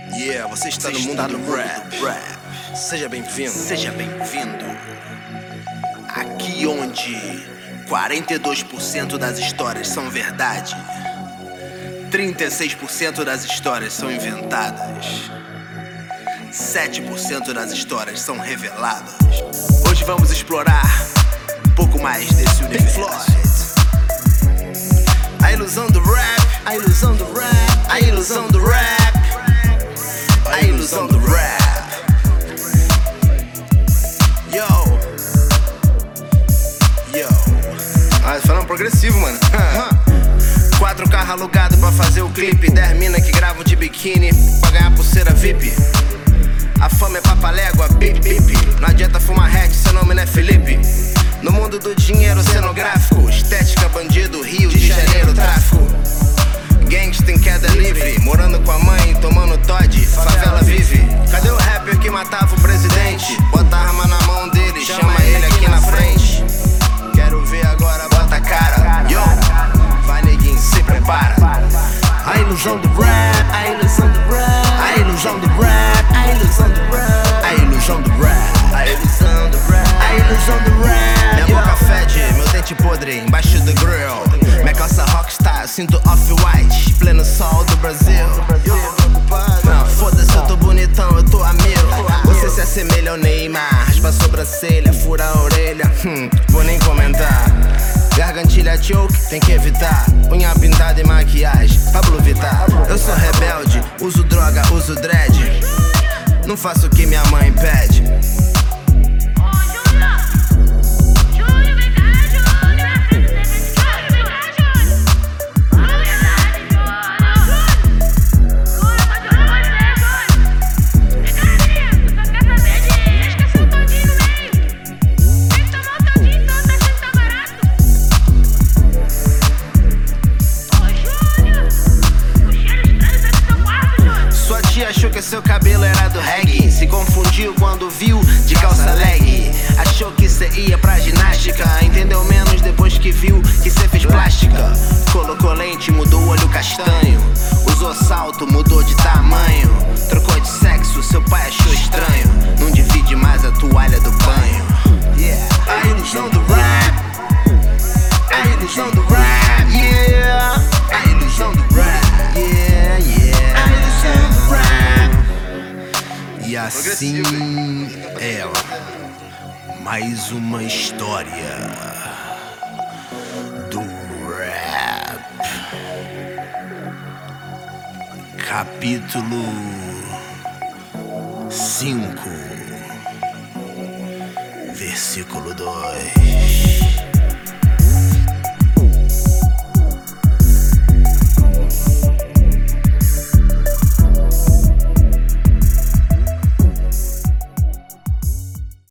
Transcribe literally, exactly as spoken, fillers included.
Yeah, você está você no mundo, está do, no mundo rap. do rap. Seja bem-vindo. Seja bem-vindo. Aqui onde quarenta e dois por cento das histórias são verdade, trinta e seis por cento das histórias são inventadas, sete por cento das histórias são reveladas. Hoje vamos explorar um pouco mais desse universo. A ilusão do rap, a ilusão do rap, a ilusão do rap, a ilusão do rap. Yo, yo. Ah, falando progressivo, mano. Quatro carros alugados pra fazer o clipe, dez mina que gravam de biquíni pra ganhar pulseira V I P. A fama é papalégua, bip bip. Não adianta fumar hatch, seu nome não é Felipe. No mundo do dinheiro cenográfico, estética, bandido, Rio de Janeiro, tráfico. Gangsta em queda livre, morando com a mãe, tomando Todd, favela vive. Cadê o rapper que matava o presidente? Bota a arma na mão dele, chama ele aqui na frente. Quero ver agora, bota a cara. Yo, vai neguinho, se prepara. A ilusão do rap, a ilusão do rap, a ilusão do rap, a ilusão do rap, a ilusão do rap, a ilusão do rap, a ilusão do rap. Minha boca fede, meu dente podre embaixo do grill. Minha calça rockstar, sinto off-white, pleno sol do Brasil. Não, foda-se, eu tô bonitão, eu tô a mil. Você se assemelha ao Neymar, raspa a sobrancelha, fura a orelha, hum, vou nem comentar. Gargantilha choke, tem que evitar. Unha pintada e maquiagem, Pablo Vittar. Eu sou rebelde, uso droga, uso dread. Não faço o que minha mãe pede. Achou que seu cabelo era do reggae, se confundiu quando viu de calça leg. Achou que cê ia pra ginástica, entendeu menos depois que viu que cê fez plástica. Colocou lente, mudou o olho castanho, usou salto, mudou de tamanho. Trocou de sexo, seu pai achou estranho. Não divide mais a toalha do banho. Yeah. A ilusão do rap, a ilusão do rap, yeah. A ilusão do rap, yeah, yeah. A ilusão do rap. E assim ela, mais uma história do rap. Capítulo cinco, versículo dois.